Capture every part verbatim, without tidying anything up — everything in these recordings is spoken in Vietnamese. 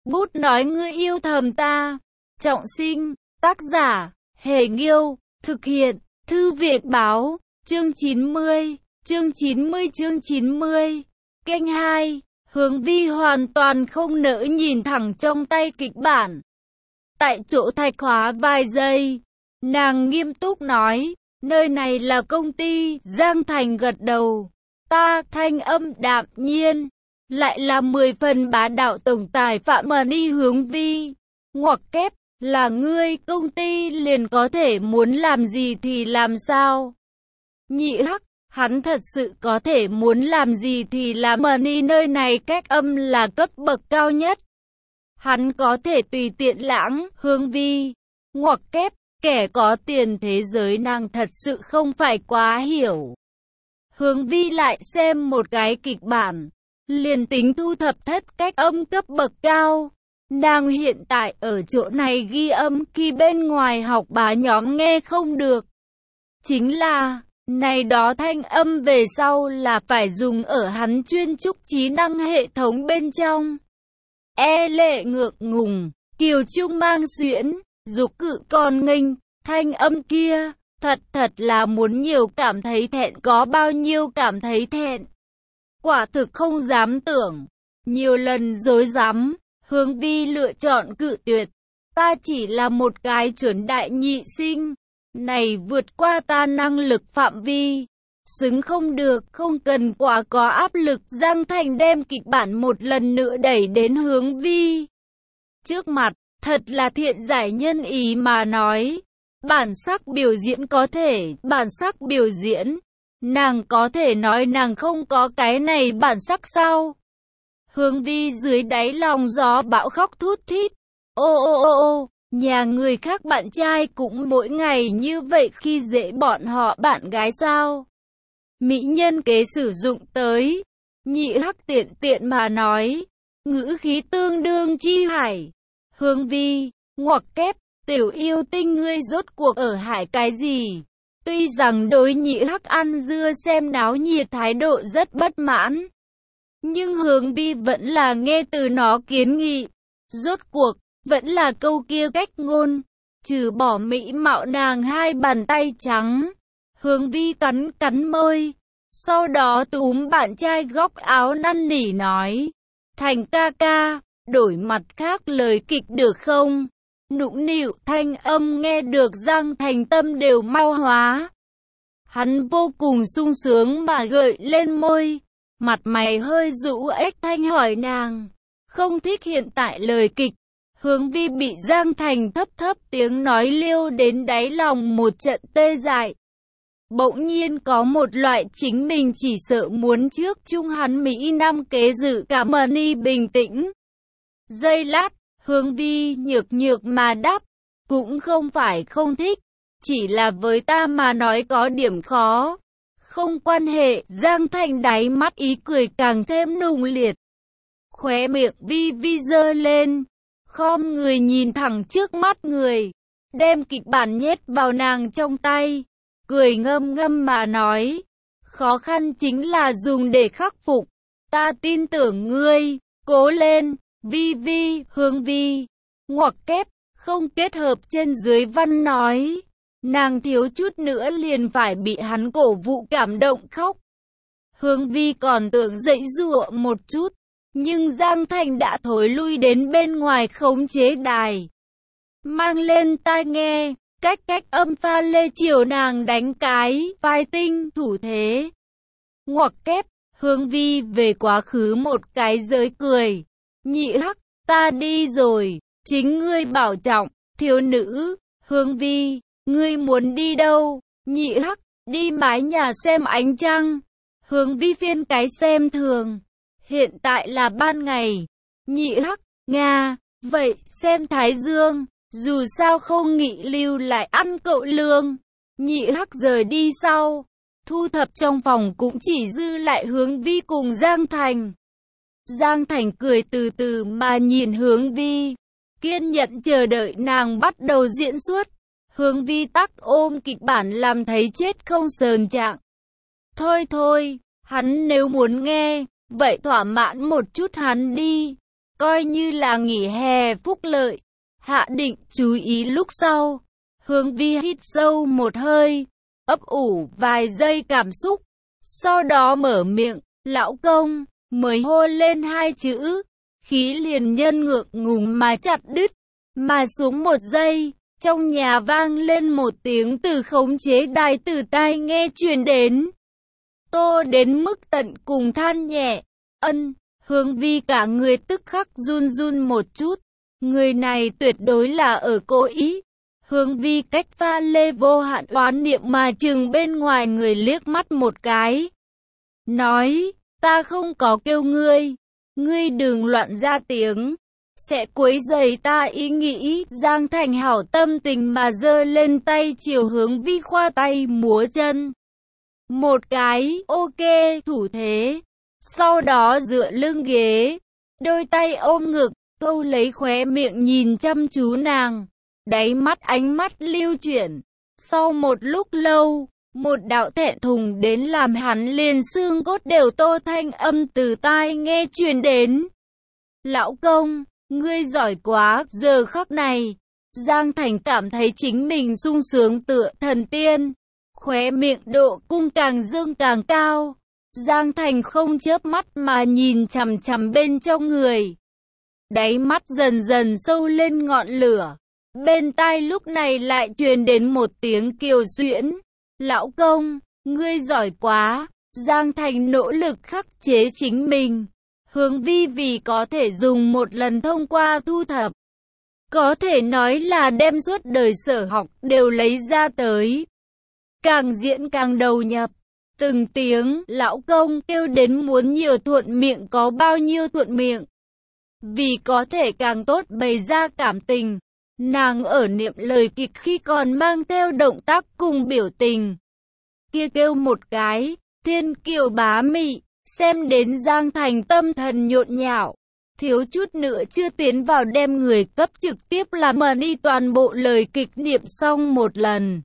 Bút nói ngươi yêu thầm ta. Trọng sinh, tác giả, Hề Nghiêu, thực hiện, Thư viện báo, chương chín mươi, chương chín mươi chương chín mươi, kênh hai, Hướng Vi hoàn toàn không nỡ nhìn thẳng trong tay kịch bản. Tại chỗ thạch hóa vài giây, nàng nghiêm túc nói, nơi này là công ty, Giang Thành gật đầu. Ta, thanh âm đạm nhiên, lại là mười phần bá đạo tổng tài Phạm mà đi Hướng Vi. Ngoặc kép, là ngươi, công ty liền có thể muốn làm gì thì làm sao? Nhị hắc, hắn thật sự có thể muốn làm gì thì làm, mà đi nơi này cách âm là cấp bậc cao nhất. Hắn có thể tùy tiện lãng, Hướng Vi. Ngoặc kép, kẻ có tiền thế giới nàng thật sự không phải quá hiểu. Hướng Vi lại xem một cái kịch bản, liền tính thu thập thất cách âm cấp bậc cao. Nàng hiện tại ở chỗ này ghi âm khi bên ngoài học bá nhóm nghe không được. Chính là, này đó thanh âm về sau là phải dùng ở hắn chuyên trúc trí năng hệ thống bên trong. E lệ ngượng ngùng, kiều trung mang xuyễn, dục cự con nghênh, thanh âm kia, thật thật là muốn nhiều cảm thấy thẹn có bao nhiêu cảm thấy thẹn. Quả thực không dám tưởng, nhiều lần dối dám, Hướng Vi lựa chọn cự tuyệt. Ta chỉ là một cái chuẩn đại nhị sinh, này vượt qua ta năng lực phạm vi, xứng không được, không cần quá có áp lực. Giang Thành đem kịch bản một lần nữa đẩy đến Hướng Vi trước mặt, thật là thiện giải nhân ý mà nói. Bản sắc biểu diễn có thể, bản sắc biểu diễn, nàng có thể nói nàng không có cái này bản sắc sao? Hướng Vi dưới đáy lòng gió bão khóc thút thít. Ô ô ô ô, nhà người khác bạn trai cũng mỗi ngày như vậy khi dễ bọn họ bạn gái sao? Mỹ nhân kế sử dụng tới. Nhị hắc tiện tiện mà nói, ngữ khí tương đương chi hải. Hướng Vi, ngoặc kép, tiểu yêu tinh ngươi rốt cuộc ở hải cái gì? Tuy rằng đối nhị hắc ăn dưa xem náo nhiệt thái độ rất bất mãn, nhưng Hướng Vi vẫn là nghe từ nó kiến nghị. Rốt cuộc, vẫn là câu kia cách ngôn, trừ bỏ mỹ mạo nàng hai bàn tay trắng. Hướng Vi cắn cắn môi, sau đó túm bạn trai góc áo năn nỉ nói, Thành ca ca, đổi mặt khác lời kịch được không? Nũng nịu thanh âm nghe được Giang Thành tâm đều mau hóa. Hắn vô cùng sung sướng mà gợi lên môi, mặt mày hơi rũ ếch thanh hỏi nàng, không thích hiện tại lời kịch. Hướng Vi bị Giang Thành thấp thấp tiếng nói liêu đến đáy lòng một trận tê dại. Bỗng nhiên có một loại chính mình chỉ sợ muốn trước chung hắn Mỹ Nam kế dự cả Mani bình tĩnh. Giây lát, Hướng Vi nhược nhược mà đáp, cũng không phải không thích, chỉ là với ta mà nói có điểm khó. Không quan hệ, Giang Thành đáy mắt ý cười càng thêm nùng liệt. Khóe miệng Vi Vi giơ lên, khom người nhìn thẳng trước mắt người, đem kịch bản nhét vào nàng trong tay, cười ngâm ngâm mà nói, khó khăn chính là dùng để khắc phục, ta tin tưởng ngươi, cố lên. Vi Vi, Hướng Vi, ngoặc kép, không kết hợp trên dưới văn nói. Nàng thiếu chút nữa liền phải bị hắn cổ vũ cảm động khóc. Hướng Vi còn tưởng dậy dụa một chút, nhưng Giang Thành đã thối lui đến bên ngoài khống chế đài. Mang lên tai nghe, cách cách âm pha lê chiều nàng đánh cái, vai tinh, thủ thế. Ngoặc kép, Hướng Vi về quá khứ một cái giới cười. Nhị hắc, ta đi rồi, chính ngươi bảo trọng. Thiếu nữ, Hướng Vi, ngươi muốn đi đâu? Nhị hắc, đi mái nhà xem ánh trăng. Hướng Vi phiên cái xem thường. Hiện tại là ban ngày. Nhị hắc, Nga, vậy xem thái dương. Dù sao không nghị lưu lại ăn cậu lương. Nhị hắc rời đi sau. Thu thập trong phòng cũng chỉ dư lại Hướng Vi cùng Giang Thành. Giang Thành cười từ từ mà nhìn Hướng Vi, kiên nhẫn chờ đợi nàng bắt đầu diễn xuất. Hướng Vi tắc ôm kịch bản làm thấy chết không sờn trạng. Thôi thôi, hắn nếu muốn nghe, vậy thỏa mãn một chút hắn đi. coi như là nghỉ hè phúc lợi. Hạ định chú ý lúc sau, Hướng Vi hít sâu một hơi, ấp ủ vài giây cảm xúc, sau đó mở miệng, lão công, mới hô lên hai chữ, khí liền nhân ngượng ngùng mà chặt đứt, mà xuống một giây, trong nhà vang lên một tiếng từ khống chế đài từ tai nghe truyền đến. Tô đến mức tận cùng than nhẹ, ân, Hướng Vi cả người tức khắc run run một chút, người này tuyệt đối là ở cố ý. Hướng Vi cách pha lê vô hạn oán niệm mà chừng bên ngoài người liếc mắt một cái. Nói, ta không có kêu ngươi, ngươi đừng loạn ra tiếng, sẽ quấy rầy ta ý nghĩ. Giang Thành hảo tâm tình mà giơ lên tay chiều Hướng Vi khoa tay múa chân. Một cái, ok, thủ thế. Sau đó dựa lưng ghế, đôi tay ôm ngực, câu lấy khóe miệng nhìn chăm chú nàng. Đáy mắt ánh mắt lưu chuyển. Sau một lúc lâu, một đạo thẹn thùng đến làm hắn liền xương cốt đều tô thanh âm từ tai nghe truyền đến. Lão công, ngươi giỏi quá. Giờ khắc này, Giang Thành cảm thấy chính mình sung sướng tựa thần tiên. Khóe miệng độ cung càng dương càng cao. Giang Thành không chớp mắt mà nhìn chằm chằm bên trong người. Đáy mắt dần dần sâu lên ngọn lửa. Bên tai lúc này lại truyền đến một tiếng kiều duyễn. Lão công, ngươi giỏi quá. Giang Thành nỗ lực khắc chế chính mình. Hướng Vi vì có thể dùng một lần thông qua thu thập. Có thể nói là đem suốt đời sở học đều lấy ra tới. Càng diễn càng đầu nhập. Từng tiếng lão công kêu đến muốn nhiều thuận miệng có bao nhiêu thuận miệng. Vì có thể càng tốt bày ra cảm tình. Nàng ở niệm lời kịch khi còn mang theo động tác cùng biểu tình. Kia kêu một cái, thiên kiều bá mị, xem đến Giang Thành tâm thần nhộn nhạo. Thiếu chút nữa chưa tiến vào đem người cấp trực tiếp làm mà đi toàn bộ lời kịch niệm xong một lần.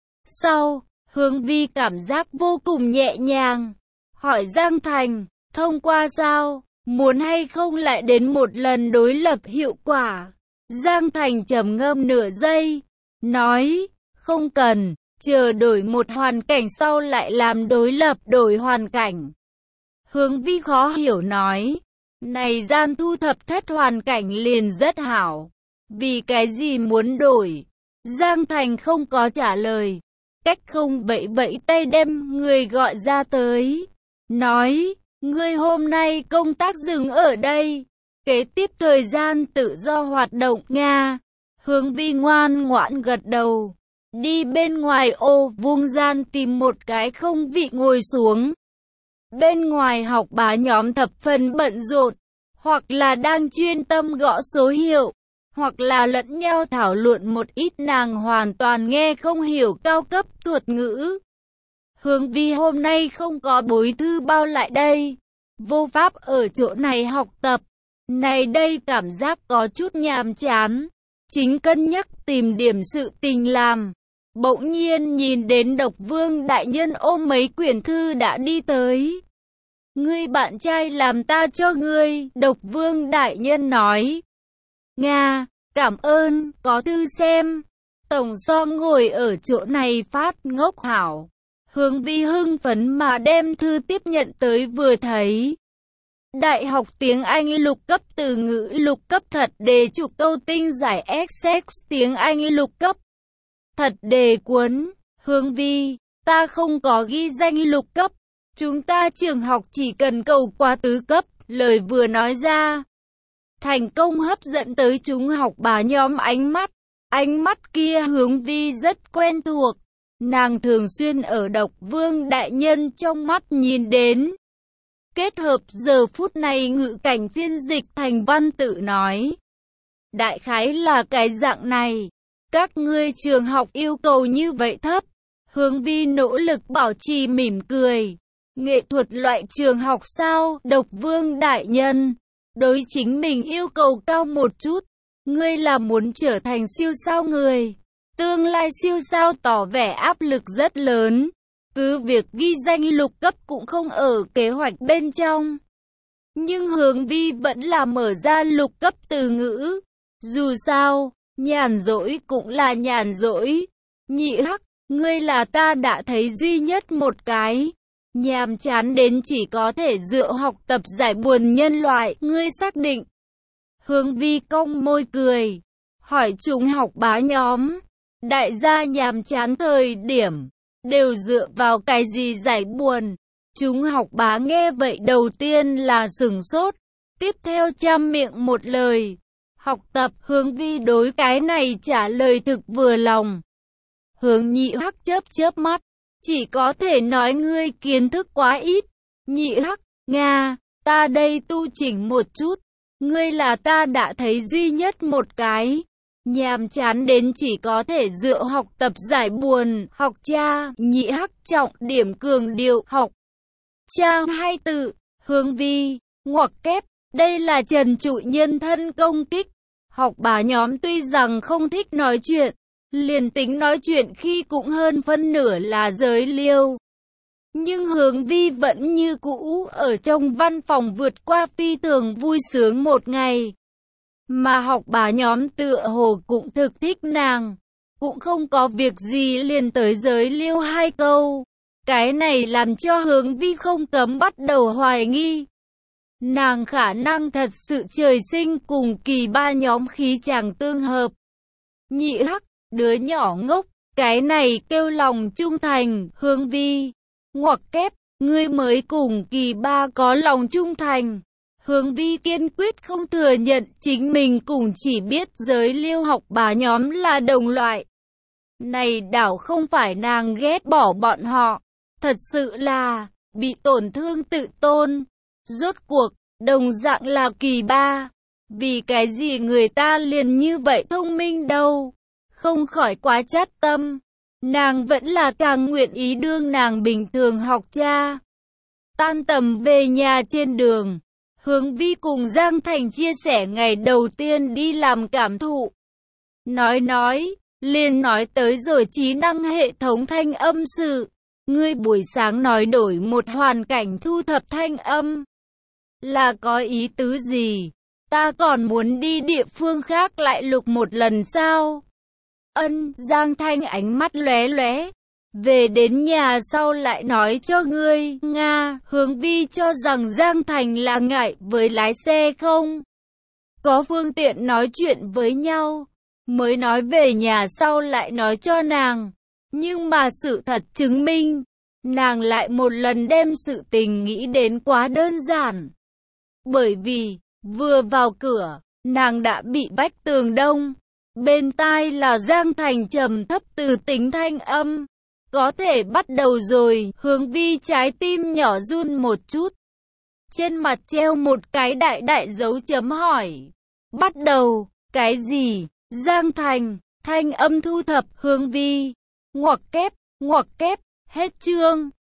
Sau, Hướng Vi cảm giác vô cùng nhẹ nhàng. Hỏi Giang Thành, thông qua sao, muốn hay không lại đến một lần đối lập hiệu quả. Giang Thành trầm ngâm nửa giây, nói, không cần, chờ đổi một hoàn cảnh sau lại làm đối lập đổi hoàn cảnh. Hướng Vi khó hiểu nói, này gian thu thập thất hoàn cảnh liền rất hảo, vì cái gì muốn đổi? Giang Thành không có trả lời, cách không vẫy vẫy tay đem người gọi ra tới, nói, ngươi hôm nay công tác dừng ở đây. Kế tiếp thời gian tự do hoạt động Nga. Hướng Vi ngoan ngoãn gật đầu. Đi bên ngoài ô vuông gian tìm một cái không vị ngồi xuống. Bên ngoài học bá nhóm thập phần bận rộn. Hoặc là đang chuyên tâm gõ số hiệu. Hoặc là lẫn nhau thảo luận một ít nàng hoàn toàn nghe không hiểu cao cấp thuật ngữ. Hướng Vi hôm nay không có bối thư bao lại đây. Vô pháp ở chỗ này học tập. Này đây cảm giác có chút nhàm chán, chính cân nhắc tìm điểm sự tình làm. Bỗng nhiên nhìn đến Độc Vương đại nhân ôm mấy quyển thư đã đi tới. Ngươi bạn trai làm ta cho ngươi, Độc Vương đại nhân nói. Nga, cảm ơn, có thư xem. Tổng so ngồi ở chỗ này phát ngốc hảo. Hướng Vi hưng phấn mà đem thư tiếp nhận tới vừa thấy. Đại học tiếng Anh lục cấp từ ngữ lục cấp thật đề chục câu tinh giải Essex tiếng Anh lục cấp. Thật đề cuốn, Hướng Vi, ta không có ghi danh lục cấp. Chúng ta trường học chỉ cần cầu qua tứ cấp, lời vừa nói ra. Thành công hấp dẫn tới chúng học bá nhóm ánh mắt. Ánh mắt kia Hướng Vi rất quen thuộc. Nàng thường xuyên ở Độc Vương đại nhân trong mắt nhìn đến. Kết hợp giờ phút này ngữ cảnh phiên dịch thành văn tự nói. Đại khái là cái dạng này. Các ngươi trường học yêu cầu như vậy thấp. Hướng Vi nỗ lực bảo trì mỉm cười. Nghệ thuật loại trường học sao? Độc Vương đại nhân. Đối chính mình yêu cầu cao một chút. Ngươi là muốn trở thành siêu sao người. Tương lai siêu sao tỏ vẻ áp lực rất lớn. Cứ việc ghi danh lục cấp cũng không ở kế hoạch bên trong. Nhưng Hướng Vi vẫn là mở ra lục cấp từ ngữ. Dù sao, nhàn rỗi cũng là nhàn rỗi. Nhị Hắc, ngươi là ta đã thấy duy nhất một cái. Nhàm chán đến chỉ có thể dựa học tập giải buồn nhân loại, ngươi xác định. Hướng Vi cong môi cười, hỏi chúng học bá nhóm. Đại gia nhàm chán thời điểm, đều dựa vào cái gì giải buồn? Chúng học bá nghe vậy đầu tiên là sửng sốt, tiếp theo chăm miệng một lời. Học tập. Hướng Vi đối cái này trả lời thực vừa lòng. Hướng Nhị Hắc chớp chớp mắt, chỉ có thể nói ngươi kiến thức quá ít. Nhị Hắc, Nga, ta đây tu chỉnh một chút. Ngươi là ta đã thấy duy nhất một cái. Nhàm chán đến chỉ có thể dựa học tập giải buồn, học cha. Nhị Hắc trọng điểm cường điệu, học cha hai từ. Hướng Vi, ngoặc kép, đây là trần trụi nhân thân công kích. Học bá nhóm tuy rằng không thích nói chuyện, liền tính nói chuyện khi cũng hơn phân nửa là giới liêu. Nhưng Hướng Vi vẫn như cũ ở trong văn phòng vượt qua phi thường vui sướng một ngày. Mà học bá nhóm tựa hồ cũng thực thích nàng, cũng không có việc gì liền tới giới liêu hai câu. Cái này làm cho Hướng Vi không cấm bắt đầu hoài nghi. Nàng khả năng thật sự trời sinh cùng kỳ ba nhóm khí chàng tương hợp. Nhị Hắc, đứa nhỏ ngốc, cái này kêu lòng trung thành. Hướng Vi, ngoặc kép, ngươi mới cùng kỳ ba có lòng trung thành. Hướng Vi kiên quyết không thừa nhận chính mình cùng chỉ biết giới liêu học bá nhóm là đồng loại. Này đảo không phải nàng ghét bỏ bọn họ, thật sự là bị tổn thương tự tôn. Rốt cuộc, đồng dạng là kỳ ba, vì cái gì người ta liền như vậy thông minh đâu. Không khỏi quá chát tâm, nàng vẫn là càng nguyện ý đương nàng bình thường học cha. Tan tầm về nhà trên đường, Hướng Vi cùng Giang Thành chia sẻ ngày đầu tiên đi làm cảm thụ. Nói nói, liền nói tới rồi trí năng hệ thống thanh âm sự. Ngươi buổi sáng nói đổi một hoàn cảnh thu thập thanh âm. Là có ý tứ gì? Ta còn muốn đi địa phương khác lại lục một lần sao? Ân, Giang Thanh ánh mắt lóe lóe. Về đến nhà sau lại nói cho ngươi. Nga, Hướng Vi cho rằng Giang Thành là ngại với lái xe không có phương tiện nói chuyện với nhau, mới nói về nhà sau lại nói cho nàng. Nhưng mà sự thật chứng minh, nàng lại một lần đem sự tình nghĩ đến quá đơn giản. Bởi vì, vừa vào cửa, nàng đã bị vách tường đông. Bên tai là Giang Thành trầm thấp từ tính thanh âm. Có thể bắt đầu rồi. Hướng Vi trái tim nhỏ run một chút. Trên mặt treo một cái đại đại dấu chấm hỏi. Bắt đầu, cái gì? Giang Thành, thanh âm thu thập. Hướng Vi, ngoặc kép, ngoặc kép, hết chương.